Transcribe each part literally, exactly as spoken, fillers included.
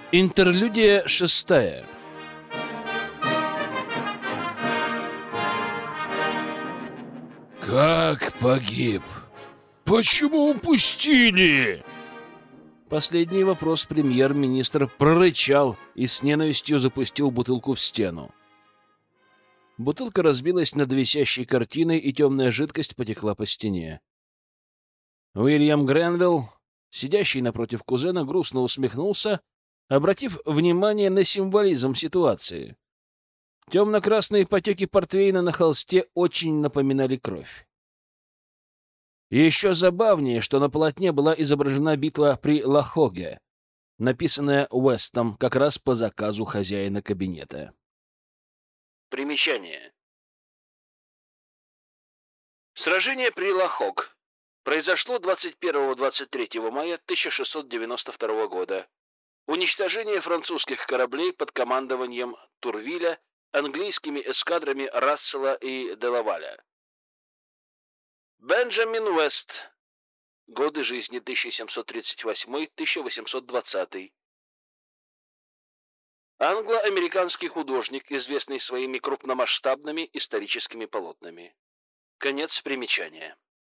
Интерлюдия шестая. Как погиб? Почему упустили? Последний вопрос премьер-министр прорычал и с ненавистью запустил бутылку в стену. Бутылка разбилась над висящей картиной, и темная жидкость потекла по стене. Уильям Гренвилл, сидящий напротив кузена, грустно усмехнулся, обратив внимание на символизм ситуации. Темно-красные потеки портвейна на холсте очень напоминали кровь. Еще забавнее, что на полотне была изображена битва при Лахоге, написанная Уэстом как раз по заказу хозяина кабинета. Примечание. Сражение при Лахог произошло двадцать первого — двадцать третьего мая тысяча шестьсот девяносто второго года. Уничтожение французских кораблей под командованием Турвиля английскими эскадрами Рассела и Делаваля. Бенджамин Уэст. Годы жизни тысяча семьсот тридцать восьмой — тысяча восемьсот двадцатый. Англо-американский художник, известный своими крупномасштабными историческими полотнами. Конец примечания.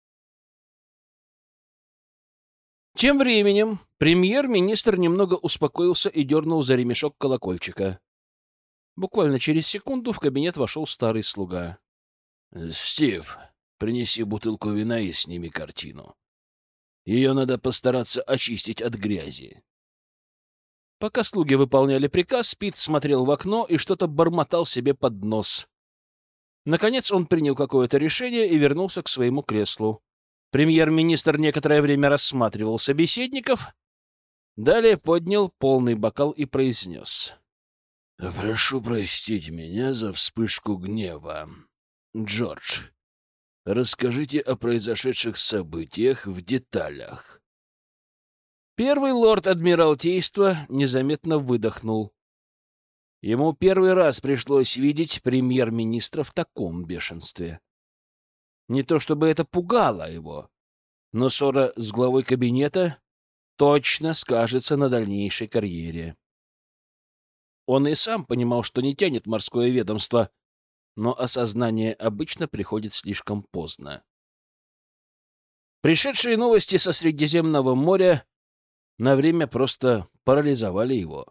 Тем временем премьер-министр немного успокоился и дернул за ремешок колокольчика. Буквально через секунду в кабинет вошел старый слуга. — Стив, принеси бутылку вина и сними картину. Ее надо постараться очистить от грязи. Пока слуги выполняли приказ, Пит смотрел в окно и что-то бормотал себе под нос. Наконец он принял какое-то решение и вернулся к своему креслу. Премьер-министр некоторое время рассматривал собеседников, далее поднял полный бокал и произнес: «Прошу простить меня за вспышку гнева. Джордж, расскажите о произошедших событиях в деталях». Первый лорд Адмиралтейства незаметно выдохнул. Ему первый раз пришлось видеть премьер-министра в таком бешенстве. Не то чтобы это пугало его, но ссора с главой кабинета точно скажется на дальнейшей карьере. Он и сам понимал, что не тянет морское ведомство, но осознание обычно приходит слишком поздно. Пришедшие новости со Средиземного моря на время просто парализовали его.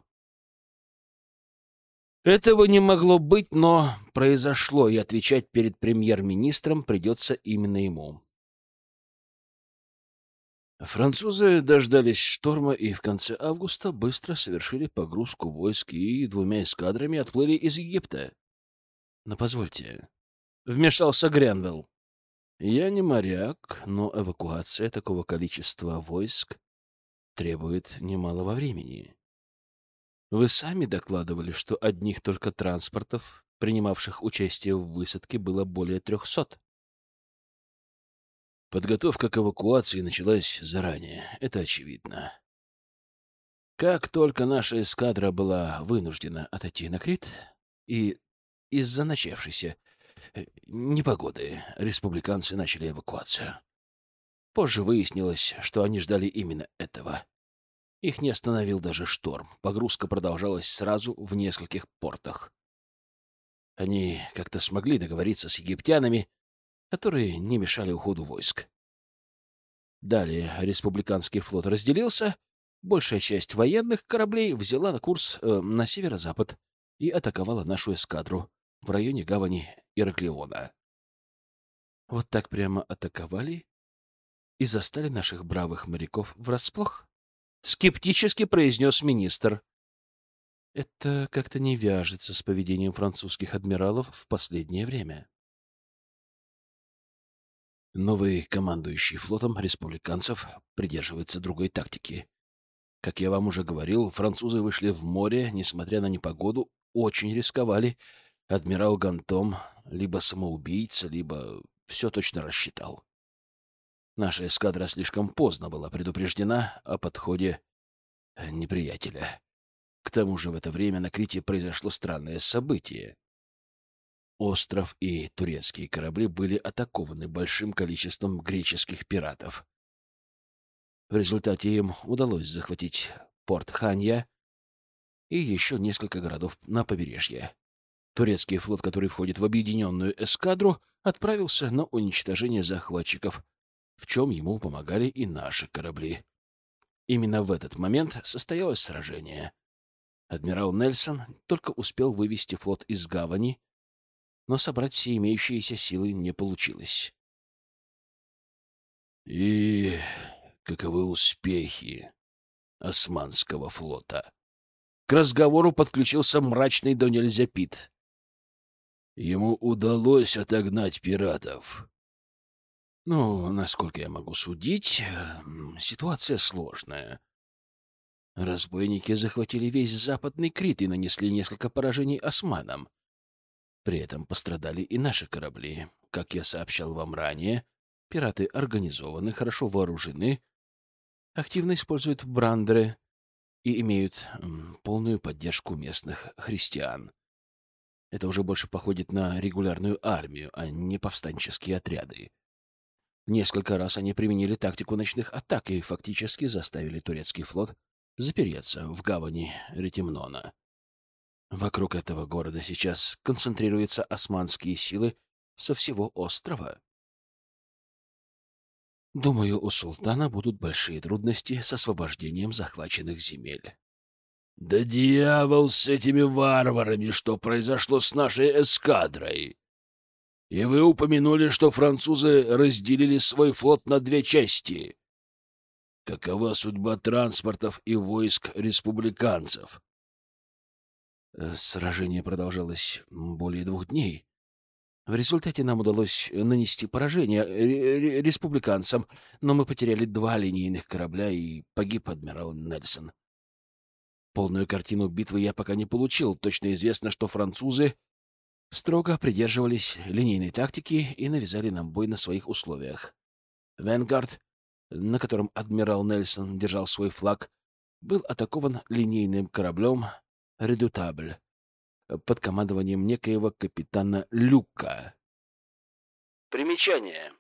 Этого не могло быть, но произошло, и отвечать перед премьер-министром придется именно ему. Французы дождались шторма и в конце августа быстро совершили погрузку войск и двумя эскадрами отплыли из Египта. Но позвольте, вмешался Гренвилл. Я не моряк, но эвакуация такого количества войск требует немалого времени. Вы сами докладывали, что одних только транспортов, принимавших участие в высадке, было более трехсот. Подготовка к эвакуации началась заранее, это очевидно. Как только наша эскадра была вынуждена отойти на Крит, и из-за начавшейся непогоды республиканцы начали эвакуацию. Позже выяснилось, что они ждали именно этого. Их не остановил даже шторм. Погрузка продолжалась сразу в нескольких портах. Они как-то смогли договориться с египтянами, которые не мешали уходу войск. Далее республиканский флот разделился, большая часть военных кораблей взяла на курс э, на северо-запад и атаковала нашу эскадру в районе гавани Ираклиона. Вот так прямо атаковали и застали наших бравых моряков врасплох? Скептически произнес министр. Это как-то не вяжется с поведением французских адмиралов в последнее время. Новый командующий флотом республиканцев придерживается другой тактики. Как я вам уже говорил, французы вышли в море, несмотря на непогоду, очень рисковали. Адмирал Гантом либо самоубийца, либо все точно рассчитал. Наша эскадра слишком поздно была предупреждена о подходе неприятеля. К тому же в это время на Крите произошло странное событие. Остров и турецкие корабли были атакованы большим количеством греческих пиратов. В результате им удалось захватить порт Ханья, и еще несколько городов на побережье. Турецкий флот, который входит в объединенную эскадру, отправился на уничтожение захватчиков, в чем ему помогали и наши корабли. Именно в этот момент состоялось сражение. Адмирал Нельсон только успел вывести флот из гавани, но собрать все имеющиеся силы не получилось. И каковы успехи Османского флота? К разговору подключился мрачный до нельзя Пит. Ему удалось отогнать пиратов. Ну, насколько я могу судить, ситуация сложная. Разбойники захватили весь западный Крит и нанесли несколько поражений османам. При этом пострадали и наши корабли. Как я сообщал вам ранее, пираты организованы, хорошо вооружены, активно используют брандеры и имеют м, полную поддержку местных христиан. Это уже больше походит на регулярную армию, а не повстанческие отряды. Несколько раз они применили тактику ночных атак и фактически заставили турецкий флот запереться в гавани Ретимнона. Вокруг этого города сейчас концентрируются османские силы со всего острова. Думаю, у султана будут большие трудности с освобождением захваченных земель. Да дьявол с этими варварами, что произошло с нашей эскадрой! И вы упомянули, что французы разделили свой флот на две части. Какова судьба транспортов и войск республиканцев? Сражение продолжалось более двух дней. В результате нам удалось нанести поражение республиканцам, но мы потеряли два линейных корабля и погиб адмирал Нельсон. Полную картину битвы я пока не получил. Точно известно, что французы строго придерживались линейной тактики и навязали нам бой на своих условиях. «Венгард», на котором адмирал Нельсон держал свой флаг, был атакован линейным кораблем «Редутабль» под командованием некоего капитана Люка. Примечание.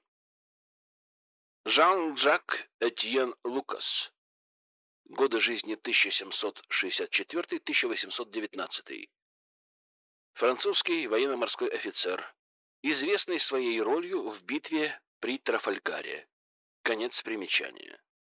Жан-Жак Этьен Лукас. Годы жизни тысяча семьсот шестьдесят четвёртый — тысяча восемьсот девятнадцатый. Французский военно-морской офицер, известный своей ролью в битве при Трафальгаре. Конец примечания.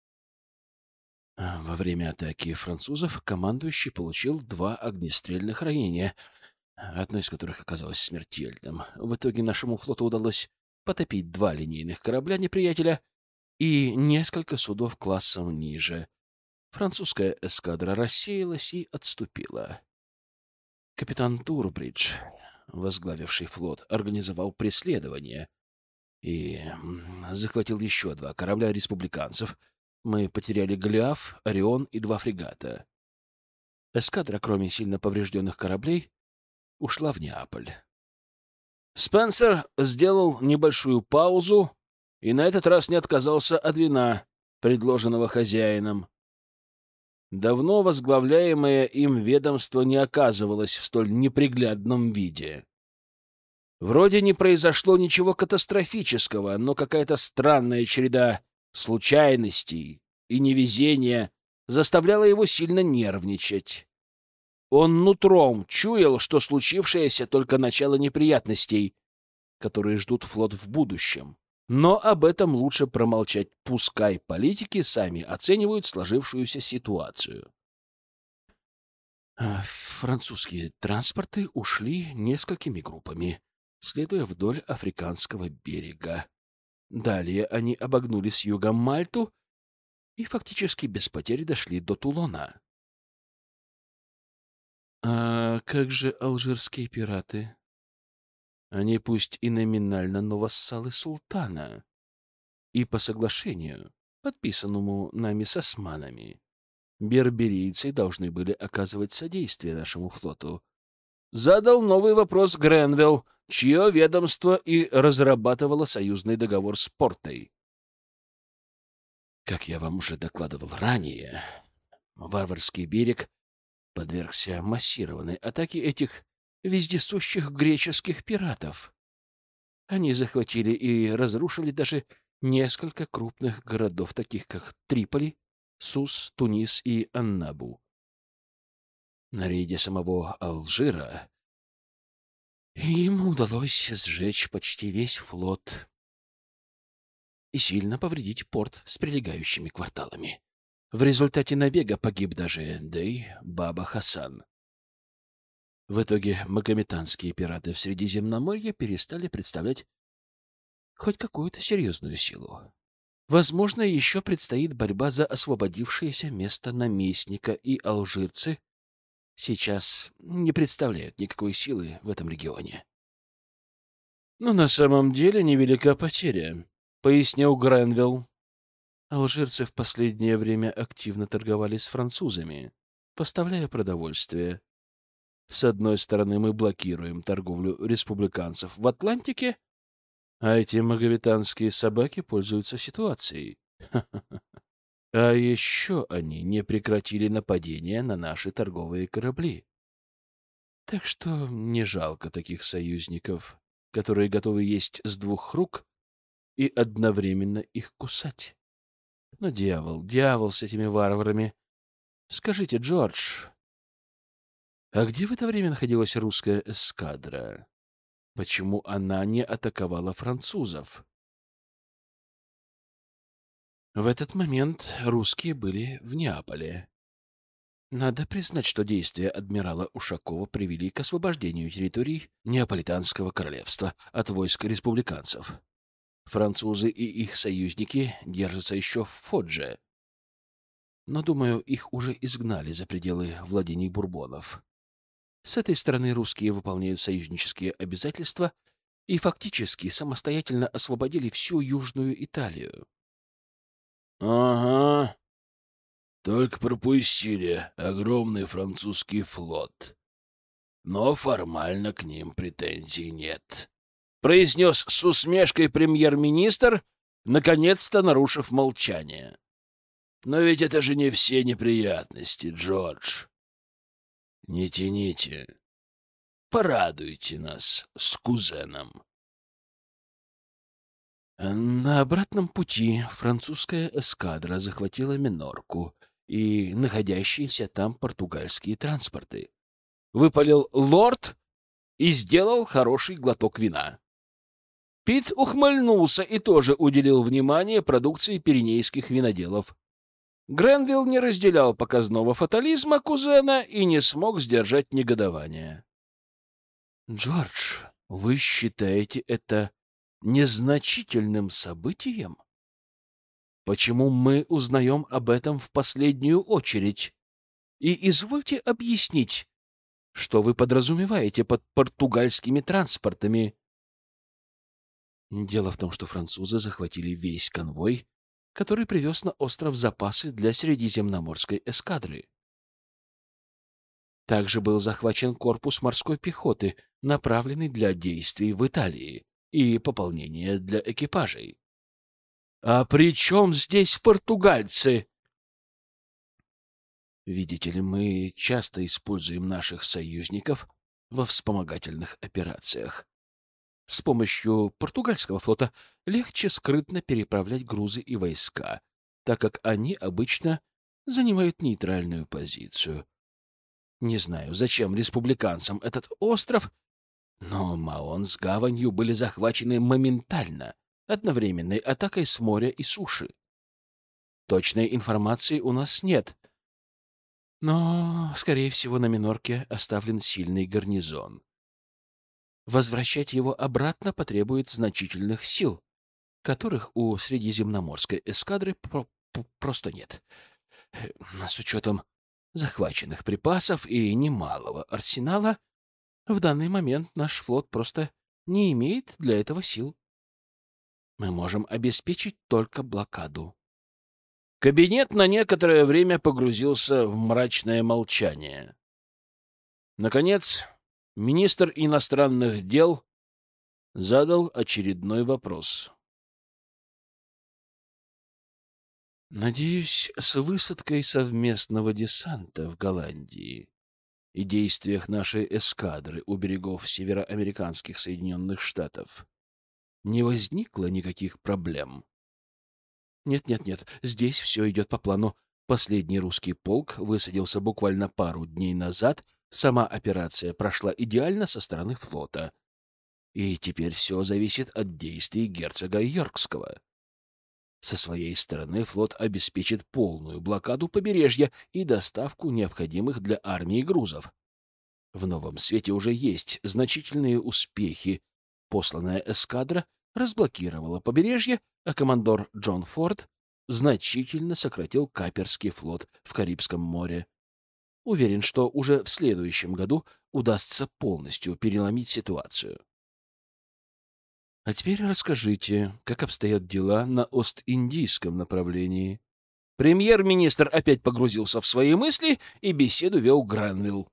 Во время атаки французов командующий получил два огнестрельных ранения, одно из которых оказалось смертельным. В итоге нашему флоту удалось потопить два линейных корабля неприятеля и несколько судов классом ниже. Французская эскадра рассеялась и отступила. Капитан Турбридж, возглавивший флот, организовал преследование и захватил еще два корабля республиканцев. Мы потеряли Голиаф, Орион и два фрегата. Эскадра, кроме сильно поврежденных кораблей, ушла в Неаполь. Спенсер сделал небольшую паузу и на этот раз не отказался от вина, предложенного хозяином. Давно возглавляемое им ведомство не оказывалось в столь неприглядном виде. Вроде не произошло ничего катастрофического, но какая-то странная череда случайностей и невезения заставляла его сильно нервничать. Он нутром чуял, что случившееся только начало неприятностей, которые ждут флот в будущем. Но об этом лучше промолчать, пускай политики сами оценивают сложившуюся ситуацию. Французские транспорты ушли несколькими группами, следуя вдоль африканского берега. Далее они обогнули с юга Мальту и фактически без потерь дошли до Тулона. А как же алжирские пираты? Они пусть и номинально, но вассалы султана. И по соглашению, подписанному нами с османами, берберийцы должны были оказывать содействие нашему флоту. Задал новый вопрос Гренвилл, чье ведомство и разрабатывало союзный договор с Портой. Как я вам уже докладывал ранее, варварский берег подвергся массированной атаке этих вездесущих греческих пиратов. Они захватили и разрушили даже несколько крупных городов, таких как Триполи, Сус, Тунис и Аннабу. на рейде самого Алжира, и ему удалось сжечь почти весь флот и сильно повредить порт с прилегающими кварталами. В результате набега погиб даже Дей Баба Хасан. В итоге магометанские пираты в Средиземноморье перестали представлять хоть какую-то серьезную силу. Возможно, еще предстоит борьба за освободившееся место наместника, и алжирцы сейчас не представляют никакой силы в этом регионе. «Но на самом деле невелика потеря», — пояснил Гренвилл. Алжирцы в последнее время активно торговали с французами, поставляя продовольствие. С одной стороны, мы блокируем торговлю республиканцев в Атлантике, а эти маговитанские собаки пользуются ситуацией. А еще они не прекратили нападения на наши торговые корабли. Так что не жалко таких союзников, которые готовы есть с двух рук и одновременно их кусать. Но дьявол, дьявол с этими варварами. Скажите, Джордж, а где в это время находилась русская эскадра? Почему она не атаковала французов? В этот момент русские были в Неаполе. Надо признать, что действия адмирала Ушакова привели к освобождению территорий Неаполитанского королевства от войск республиканцев. Французы и их союзники держатся еще в Фодже, но, думаю, их уже изгнали за пределы владений бурбонов. С этой стороны русские выполняют союзнические обязательства и фактически самостоятельно освободили всю Южную Италию. — Ага, только пропустили огромный французский флот. Но формально к ним претензий нет, — произнес с усмешкой премьер-министр, наконец-то нарушив молчание. — Но ведь это же не все неприятности, Джордж. Не тяните. Порадуйте нас с кузеном. На обратном пути французская эскадра захватила Минорку и находящиеся там португальские транспорты. Выпалил лорд и сделал хороший глоток вина. Пит ухмыльнулся и тоже уделил внимание продукции пиренейских виноделов. Гренвилл не разделял показного фатализма кузена и не смог сдержать негодования. «Джордж, вы считаете это незначительным событием? Почему мы узнаем об этом в последнюю очередь? И извольте объяснить, что вы подразумеваете под португальскими транспортами?» Дело в том, что французы захватили весь конвой, который привез на остров запасы для Средиземноморской эскадры. Также был захвачен корпус морской пехоты, направленный для действий в Италии и пополнения для экипажей. А при чем здесь португальцы? Видите ли, мы часто используем наших союзников во вспомогательных операциях. С помощью португальского флота легче скрытно переправлять грузы и войска, так как они обычно занимают нейтральную позицию. Не знаю, зачем республиканцам этот остров, но Маон с гаванью были захвачены моментально, одновременной атакой с моря и суши. Точной информации у нас нет, но, скорее всего, на Минорке оставлен сильный гарнизон. Возвращать его обратно потребует значительных сил, которых у Средиземноморской эскадры про просто нет. С учетом захваченных припасов и немалого арсенала, в данный момент наш флот просто не имеет для этого сил. Мы можем обеспечить только блокаду. Кабинет на некоторое время погрузился в мрачное молчание. Наконец, министр иностранных дел задал очередной вопрос. Надеюсь, с высадкой совместного десанта в Голландии и действиях нашей эскадры у берегов североамериканских Соединенных Штатов не возникло никаких проблем. Нет-нет-нет, здесь все идет по плану. Последний русский полк высадился буквально пару дней назад, сама операция прошла идеально со стороны флота. И теперь все зависит от действий герцога Йоркского. Со своей стороны флот обеспечит полную блокаду побережья и доставку необходимых для армии грузов. В новом свете уже есть значительные успехи. Посланная эскадра разблокировала побережье, а командор Джон Форд значительно сократил каперский флот в Карибском море. Уверен, что уже в следующем году удастся полностью переломить ситуацию. А теперь расскажите, как обстоят дела на Ост-Индийском направлении. Премьер-министр опять погрузился в свои мысли, и беседу вел Гранвилл.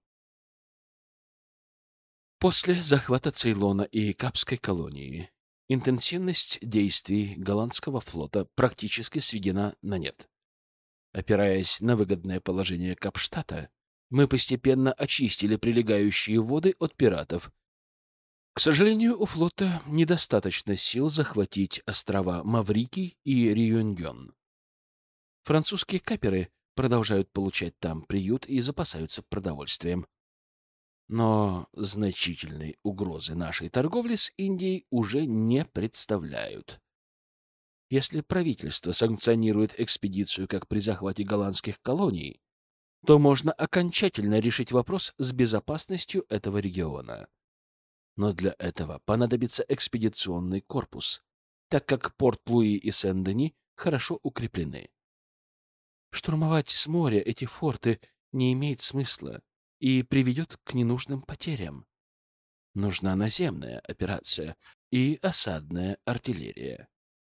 После захвата Цейлона и Капской колонии интенсивность действий голландского флота практически сведена на нет. Опираясь на выгодное положение Капштадта, мы постепенно очистили прилегающие воды от пиратов. К сожалению, у флота недостаточно сил захватить острова Маврикий и Реюньон. Французские каперы продолжают получать там приют и запасаются продовольствием. Но значительной угрозы нашей торговли с Индией уже не представляют. Если правительство санкционирует экспедицию, как при захвате голландских колоний, то можно окончательно решить вопрос с безопасностью этого региона. Но для этого понадобится экспедиционный корпус, так как Порт-Луи и Сен-Дени хорошо укреплены. Штурмовать с моря эти форты не имеет смысла и приведет к ненужным потерям. Нужна наземная операция и осадная артиллерия.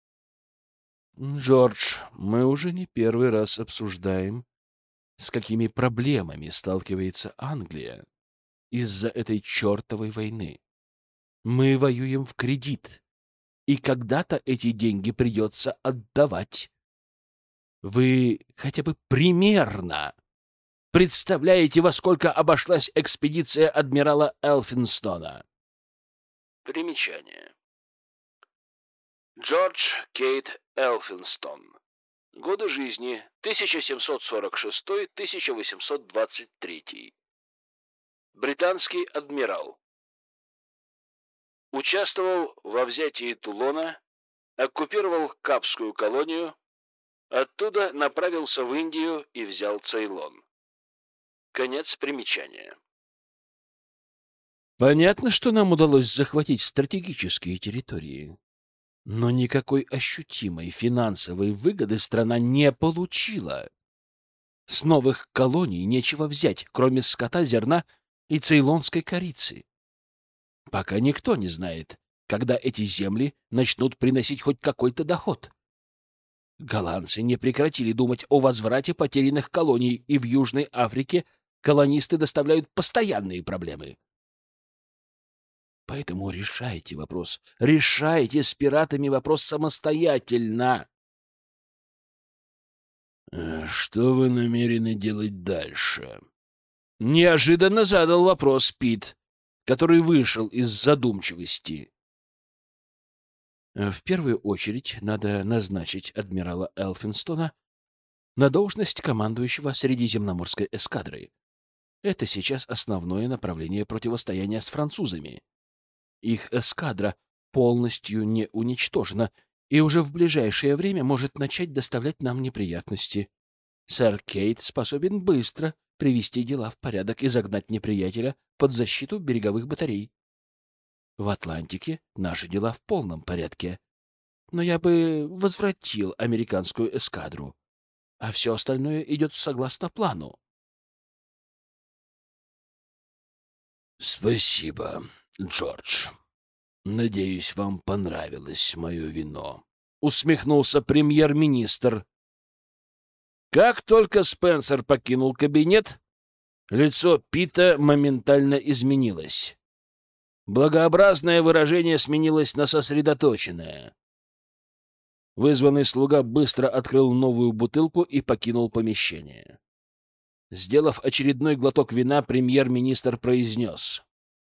Джордж, мы уже не первый раз обсуждаем, с какими проблемами сталкивается Англия из-за этой чертовой войны. Мы воюем в кредит, и когда-то эти деньги придется отдавать. Вы хотя бы примерно представляете, во сколько обошлась экспедиция адмирала Элфинстона? Примечание. Джордж Кейт Элфинстон. Годы жизни тысяча семьсот сорок шестой — тысяча восемьсот двадцать третий. Британский адмирал. Участвовал во взятии Тулона, оккупировал Капскую колонию, оттуда направился в Индию и взял Цейлон. Конец примечания. Понятно, что нам удалось захватить стратегические территории, но никакой ощутимой финансовой выгоды страна не получила. С новых колоний нечего взять, кроме скота, зерна и цейлонской корицы. Пока никто не знает, когда эти земли начнут приносить хоть какой-то доход. Голландцы не прекратили думать о возврате потерянных колоний, и в Южной Африке колонисты доставляют постоянные проблемы. Поэтому решайте вопрос. Решайте с пиратами вопрос самостоятельно. Что вы намерены делать дальше? Неожиданно задал вопрос Пит, который вышел из задумчивости. В первую очередь надо назначить адмирала Элфинстона на должность командующего Средиземноморской эскадрой. Это сейчас основное направление противостояния с французами. Их эскадра полностью не уничтожена и уже в ближайшее время может начать доставлять нам неприятности. Сэр Кейт способен быстро привести дела в порядок и загнать неприятеля под защиту береговых батарей. В Атлантике наши дела в полном порядке, но я бы возвратил американскую эскадру, а все остальное идет согласно плану. Спасибо, Джордж. Надеюсь, вам понравилось мое вино. Усмехнулся премьер-министр. Как только Спенсер покинул кабинет, лицо Пита моментально изменилось. Благообразное выражение сменилось на сосредоточенное. Вызванный слуга быстро открыл новую бутылку и покинул помещение. Сделав очередной глоток вина, премьер-министр произнес: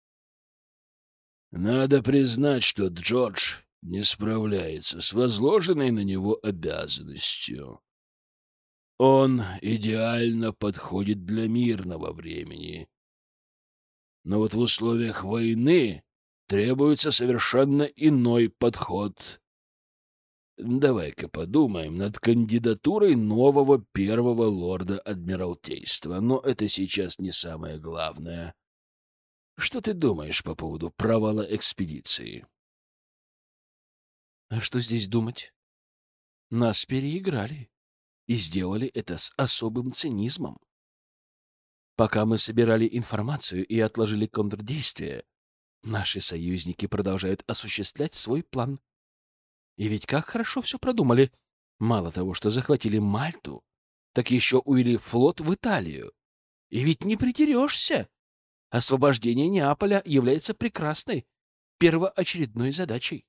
«Надо признать, что Джордж не справляется с возложенной на него обязанностью. Он идеально подходит для мирного времени. Но вот в условиях войны требуется совершенно иной подход. Давай-ка подумаем над кандидатурой нового первого лорда Адмиралтейства, но это сейчас не самое главное. Что ты думаешь по поводу провала экспедиции? А что здесь думать? Нас переиграли и сделали это с особым цинизмом. Пока мы собирали информацию и отложили контрдействие, наши союзники продолжают осуществлять свой план. И ведь как хорошо все продумали. Мало того, что захватили Мальту, так еще увели флот в Италию. И ведь не придерешься. Освобождение Неаполя является прекрасной, первоочередной задачей.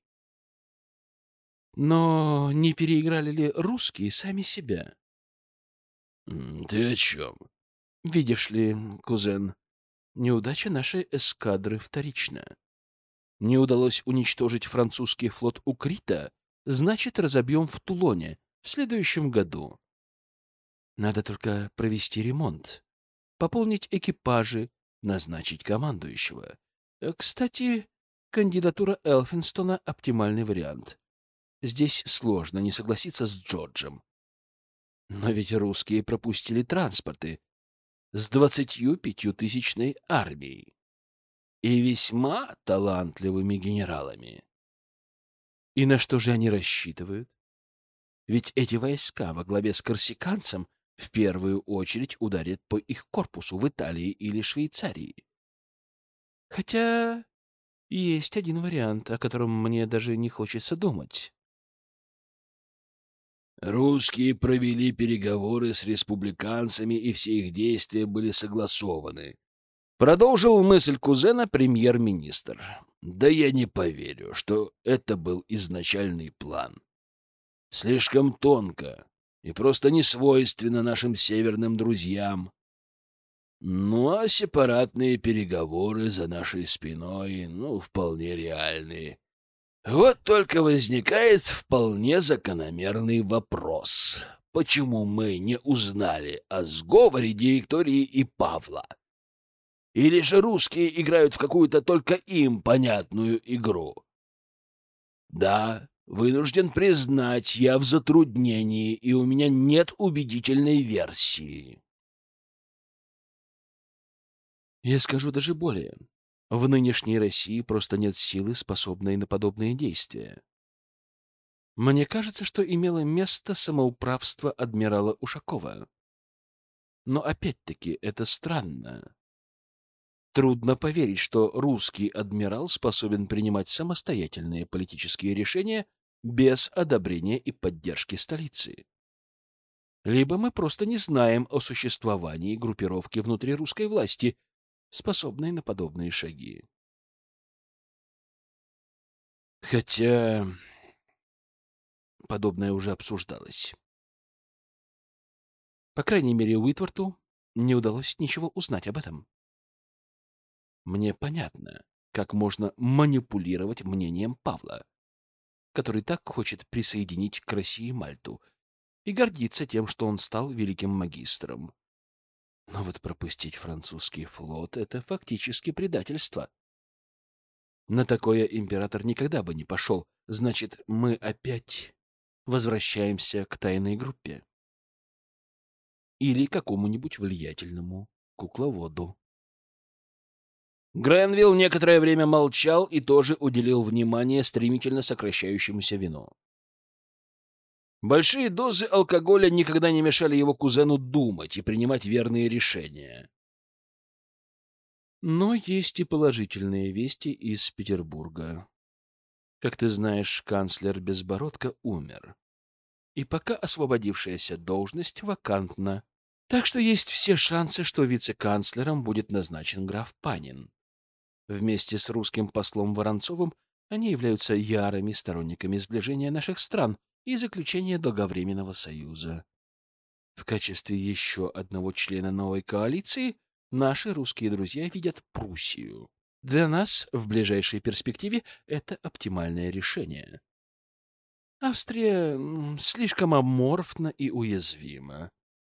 Но не переиграли ли русские сами себя? — Ты о чем? — Видишь ли, кузен, неудача нашей эскадры вторична. Не удалось уничтожить французский флот у Крита, значит, разобьем в Тулоне в следующем году. Надо только провести ремонт, пополнить экипажи, назначить командующего. Кстати, кандидатура Элфинстона — оптимальный вариант. Здесь сложно не согласиться с Джорджем. Но ведь русские пропустили транспорты с двадцатью пятью тысячной армией и весьма талантливыми генералами. И на что же они рассчитывают? Ведь эти войска во главе с корсиканцем в первую очередь ударят по их корпусу в Италии или Швейцарии. Хотя есть один вариант, о котором мне даже не хочется думать. Русские провели переговоры с республиканцами, и все их действия были согласованы. Продолжил мысль кузена премьер-министр. Да я не поверю, что это был изначальный план. Слишком тонко и просто не свойственно нашим северным друзьям. Ну, а сепаратные переговоры за нашей спиной, ну, вполне реальные. Вот только возникает вполне закономерный вопрос. Почему мы не узнали о сговоре директории и Павла? Или же русские играют в какую-то только им понятную игру? Да, вынужден признать, я в затруднении, и у меня нет убедительной версии. Я скажу даже более. В нынешней России просто нет силы, способной на подобные действия. Мне кажется, что имело место самоуправство адмирала Ушакова. Но опять-таки это странно. Трудно поверить, что русский адмирал способен принимать самостоятельные политические решения без одобрения и поддержки столицы. Либо мы просто не знаем о существовании группировки внутри русской власти, способной на подобные шаги. Хотя подобное уже обсуждалось. По крайней мере, Уитворту не удалось ничего узнать об этом. Мне понятно, как можно манипулировать мнением Павла, который так хочет присоединить к России Мальту и гордится тем, что он стал великим магистром. Но вот пропустить французский флот — это фактически предательство. На такое император никогда бы не пошел. Значит, мы опять возвращаемся к тайной группе. Или какому-нибудь влиятельному кукловоду. Гренвилл некоторое время молчал и тоже уделил внимание стремительно сокращающемуся вину. Большие дозы алкоголя никогда не мешали его кузену думать и принимать верные решения. Но есть и положительные вести из Петербурга. Как ты знаешь, канцлер Безбородко умер. И пока освободившаяся должность вакантна. Так что есть все шансы, что вице-канцлером будет назначен граф Панин. Вместе с русским послом Воронцовым они являются ярыми сторонниками сближения наших стран и заключения долговременного союза. В качестве еще одного члена новой коалиции наши русские друзья видят Пруссию. Для нас в ближайшей перспективе это оптимальное решение. Австрия м, слишком аморфна и уязвима.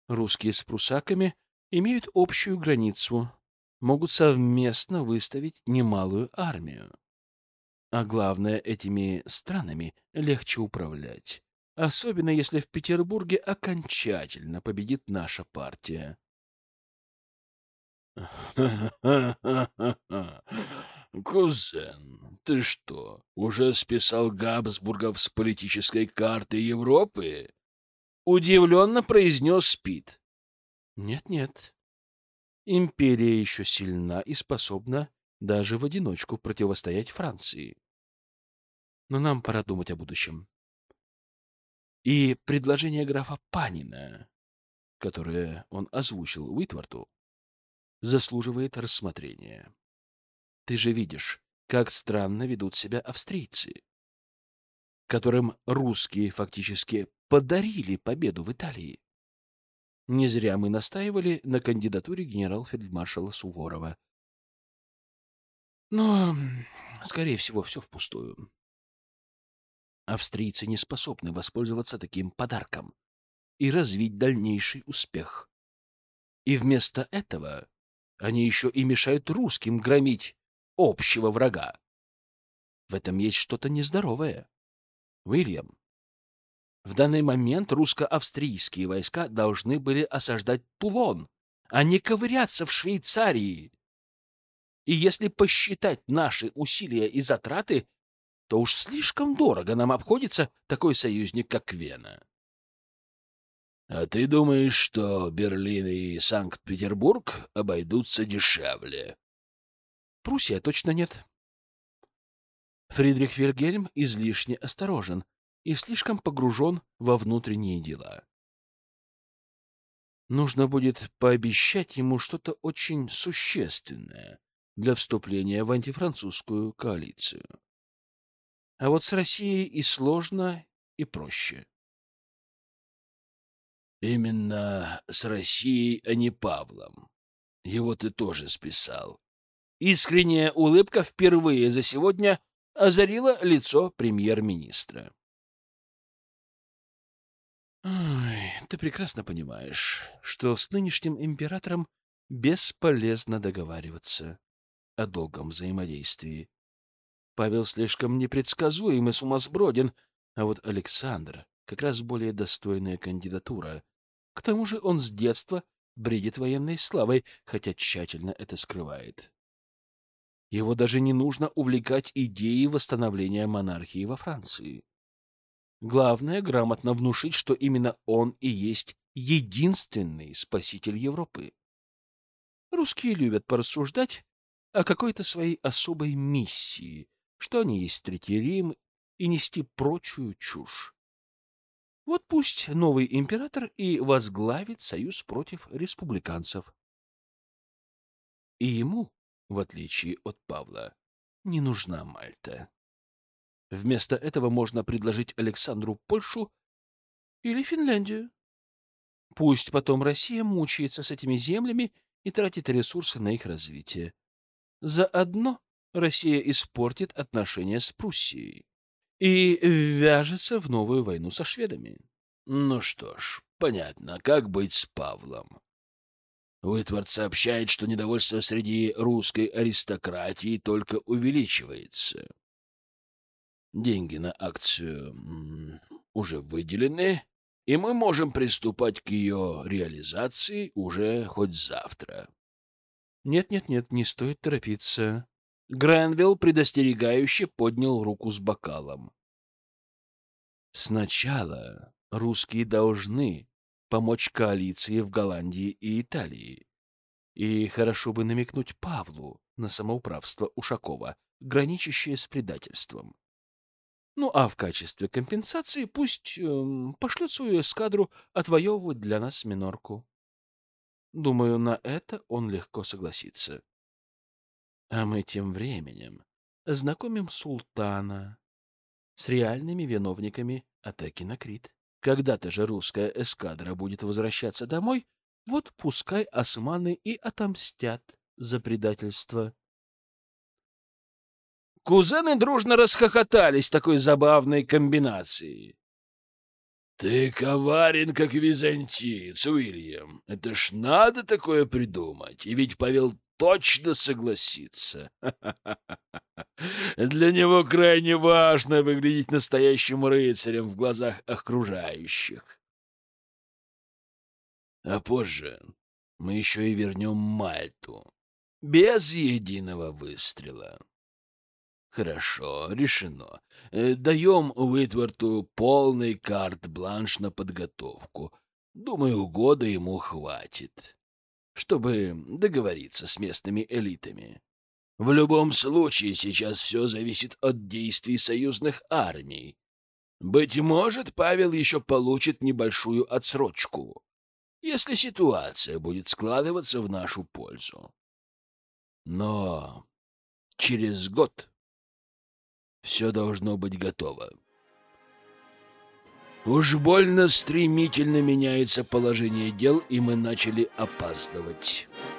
Русские с прусаками имеют общую границу, могут совместно выставить немалую армию. А главное, этими странами легче управлять, особенно если в Петербурге окончательно победит наша партия. Кузен, ты что, уже списал Габсбургов с политической карты Европы? Удивленно произнес Пит. Нет-нет, империя еще сильна и способна даже в одиночку противостоять Франции. Но нам пора думать о будущем. И предложение графа Панина, которое он озвучил Уитворту, заслуживает рассмотрения. Ты же видишь, как странно ведут себя австрийцы, которым русские фактически подарили победу в Италии. Не зря мы настаивали на кандидатуре генерал-фельдмаршала Суворова. Но, скорее всего, все впустую. Австрийцы не способны воспользоваться таким подарком и развить дальнейший успех. И вместо этого они еще и мешают русским громить общего врага. В этом есть что-то нездоровое. Уильям, в данный момент русско-австрийские войска должны были осаждать Тулон, а не ковыряться в Швейцарии. И если посчитать наши усилия и затраты, то уж слишком дорого нам обходится такой союзник, как Вена. — А ты думаешь, что Берлин и Санкт-Петербург обойдутся дешевле? Пруссия точно нет. Фридрих Вильгельм излишне осторожен и слишком погружен во внутренние дела. Нужно будет пообещать ему что-то очень существенное для вступления в антифранцузскую коалицию. А вот с Россией и сложно, и проще. Именно с Россией, а не Павлом. Его ты тоже списал. Искренняя улыбка впервые за сегодня озарила лицо премьер-министра. Ой, ты прекрасно понимаешь, что с нынешним императором бесполезно договариваться о долгом взаимодействии. Павел слишком непредсказуем и сумасброден, а вот Александр как раз более достойная кандидатура. К тому же он с детства бредит военной славой, хотя тщательно это скрывает. Его даже не нужно увлекать идеей восстановления монархии во Франции. Главное — грамотно внушить, что именно он и есть единственный спаситель Европы. Русские любят порассуждать о какой-то своей особой миссии, что они есть Третий Рим, и нести прочую чушь. Вот пусть новый император и возглавит союз против республиканцев. И ему, в отличие от Павла, не нужна Мальта. Вместо этого можно предложить Александру Польшу или Финляндию. Пусть потом Россия мучается с этими землями и тратит ресурсы на их развитие. Заодно Россия испортит отношения с Пруссией и ввяжется в новую войну со шведами. Ну что ж, понятно, как быть с Павлом. Уитвард сообщает, что недовольство среди русской аристократии только увеличивается. Деньги на акцию м, уже выделены, и мы можем приступать к ее реализации уже хоть завтра. Нет-нет-нет, не стоит торопиться. Гренвилл предостерегающе поднял руку с бокалом. Сначала русские должны помочь коалиции в Голландии и Италии. И хорошо бы намекнуть Павлу на самоуправство Ушакова, граничащее с предательством. Ну, а в качестве компенсации пусть эм, пошлет свою эскадру отвоевывать для нас Минорку. Думаю, на это он легко согласится. А мы тем временем знакомим султана с реальными виновниками атаки на Крит. Когда-то же русская эскадра будет возвращаться домой, вот пускай османы и отомстят за предательство. Кузены дружно расхохотались такой забавной комбинацией. Ты коварен, как византиец, Уильям. Это ж надо такое придумать. И ведь Павел точно согласится. Для него крайне важно выглядеть настоящим рыцарем в глазах окружающих. А позже мы еще и вернем Мальту. Без единого выстрела. Хорошо, решено. Даем Уитворту полный карт-бланш на подготовку. Думаю, года ему хватит, чтобы договориться с местными элитами. В любом случае, сейчас все зависит от действий союзных армий. Быть может, Павел еще получит небольшую отсрочку, если ситуация будет складываться в нашу пользу. Но через год все должно быть готово. Уж больно стремительно меняется положение дел, и мы начали опаздывать.